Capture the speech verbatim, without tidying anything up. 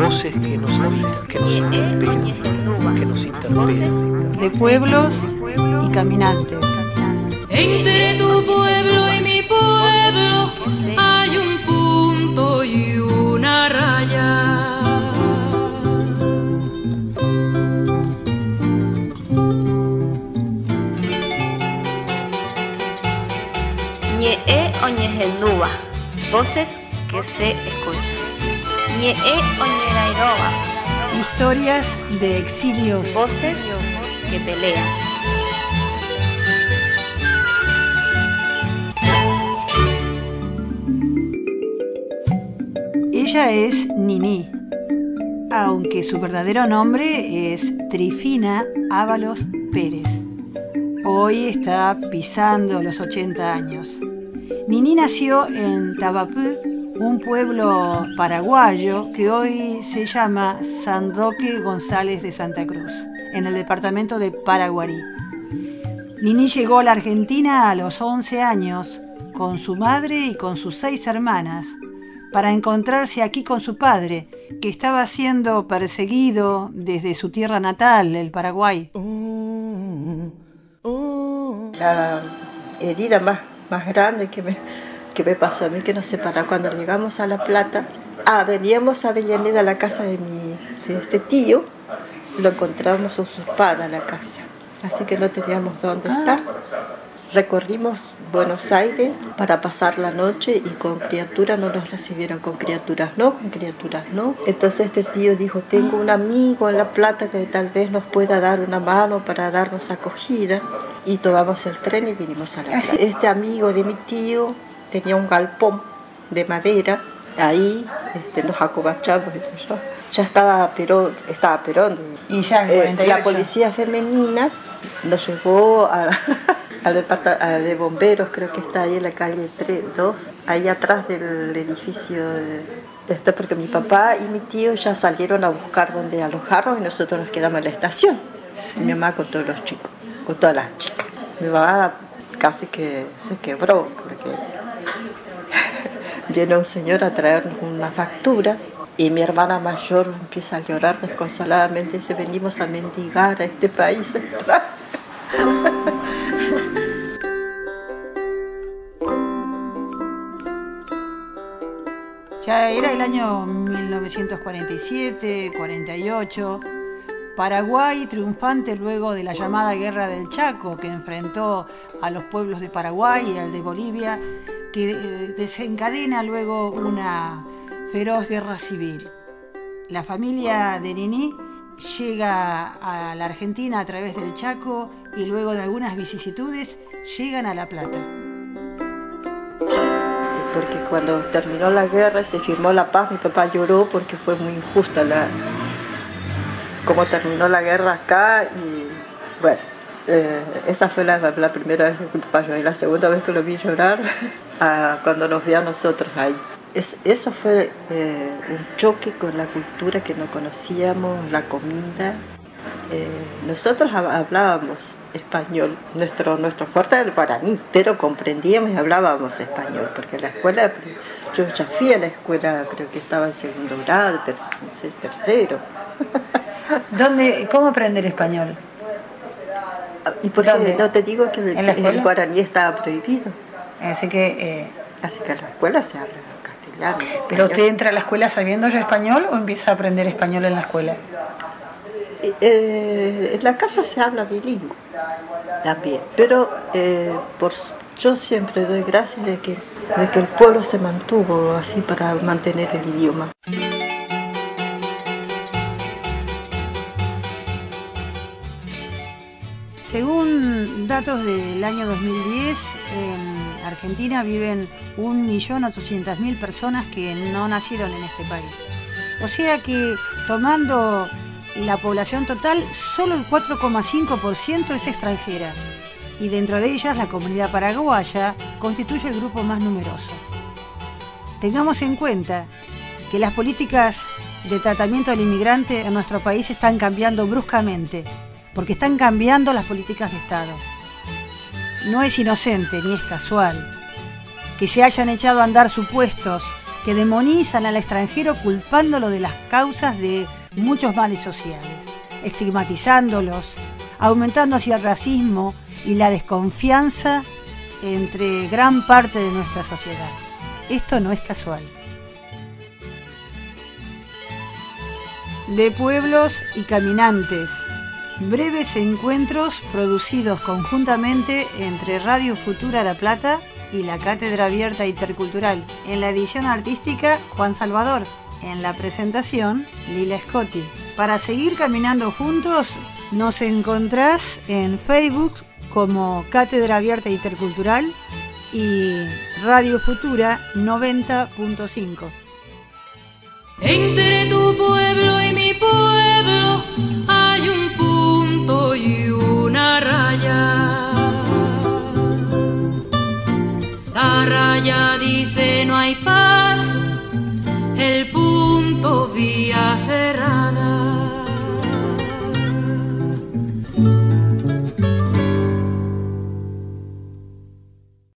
voces que nos habitan, que nos interpelan, que nos interpelan. De pueblos y caminantes. Entre tu pueblo y mi pueblo hay un punto y una raya. Ñe'e oñehenúva, voces que se escuchan. Ñe'e oñerairoba, Historias de exilios. voces que pelean. Ella es Niní, aunque su verdadero nombre es Trifina Ábalos Pérez. Hoy está pisando los ochenta años. Niní nació en Tabapú, un pueblo paraguayo que hoy se llama San Roque González de Santa Cruz, en el departamento de Paraguarí. Niní llegó a la Argentina a los once años con su madre y con sus seis hermanas para encontrarse aquí con su padre, que estaba siendo perseguido desde su tierra natal, el Paraguay. La herida más, más grande que me, que me pasó a mí, que nos separó cuando llegamos a La Plata. Ah, veníamos a Avellaneda, a la casa de, mi, de este tío, lo encontramos usurpada la casa, así que no teníamos dónde ah. estar. Recorrimos Buenos Aires para pasar la noche y con criaturas no nos recibieron, con criaturas no, con criaturas no. Entonces este tío dijo, tengo un amigo en La Plata que tal vez nos pueda dar una mano para darnos acogida. Y tomamos el tren y vinimos a La Plata. Este amigo de mi tío tenía un galpón de madera, ahí este, nos acobachamos. Ya, ya estaba Perón, estaba Perón. Y ya en cuarenta y ocho. Eh, la policía femenina nos llevó a... al departamento de bomberos, creo que está ahí en la calle tres, dos, ahí atrás del edificio de, este, porque mi papá y mi tío ya salieron a buscar dónde alojarnos y nosotros nos quedamos en la estación. Sí. Y mi mamá con todos los chicos, con todas las chicas. Mi mamá casi que se quebró porque viene un señor a traernos una factura y mi hermana mayor empieza a llorar desconsoladamente y dice, venimos a mendigar a este país extraño. Ya era el año mil novecientos cuarenta y siete, cuarenta y ocho. Paraguay triunfante luego de la llamada Guerra del Chaco, que enfrentó a los pueblos de Paraguay y al de Bolivia, que desencadena luego una feroz guerra civil. La familia de Niní llega a la Argentina a través del Chaco y luego de algunas vicisitudes llegan a La Plata. Porque cuando terminó la guerra y se firmó la paz, mi papá lloró porque fue muy injusta la cómo terminó la guerra acá y bueno, eh, esa fue la, la primera vez que mi papá lloró y la segunda vez que lo vi llorar a, cuando nos vio a nosotros ahí. Es, eso fue eh, un choque con la cultura que no conocíamos, la comida. Eh, nosotros hablábamos español, nuestro, nuestro fuerte era el guaraní, pero comprendíamos y hablábamos español, porque la escuela, yo ya fui a la escuela, creo que estaba en segundo grado, ter, tercero. ¿Dónde, ¿Cómo aprender español? ¿Y por qué no te digo que el, el guaraní estaba prohibido? Así que... Eh... Así que en la escuela se habla castellano. ¿Pero usted entra a la escuela sabiendo ya español o empieza a aprender español en la escuela? Eh, en la casa se habla bilingüe también, pero eh, por, yo siempre doy gracias de que, de que el pueblo se mantuvo así para mantener el idioma. Según datos del año dos mil diez, en Argentina viven un millón ochocientas mil personas que no nacieron en este país. O sea que, tomando la población total, solo el cuatro coma cinco por ciento es extranjera, y dentro de ellas la comunidad paraguaya constituye el grupo más numeroso. Tengamos en cuenta que las políticas de tratamiento al inmigrante en nuestro país están cambiando bruscamente, porque están cambiando las políticas de Estado. No es inocente ni es casual que se hayan echado a andar supuestos que demonizan al extranjero culpándolo de las causas de muchos males sociales, estigmatizándolos, aumentando así el racismo y la desconfianza entre gran parte de nuestra sociedad. Esto no es casual. De pueblos y caminantes. Breves encuentros producidos conjuntamente entre Radio Futura La Plata y la Cátedra Abierta Intercultural. En la edición artística, Juan Salvador. En la presentación, Lila Scotti. Para seguir caminando juntos, nos encontrás en Facebook como Cátedra Abierta Intercultural y Radio Futura noventa punto cinco. Entre tu pueblo y mi pueblo hay un punto y una raya. La raya dice no hay paz.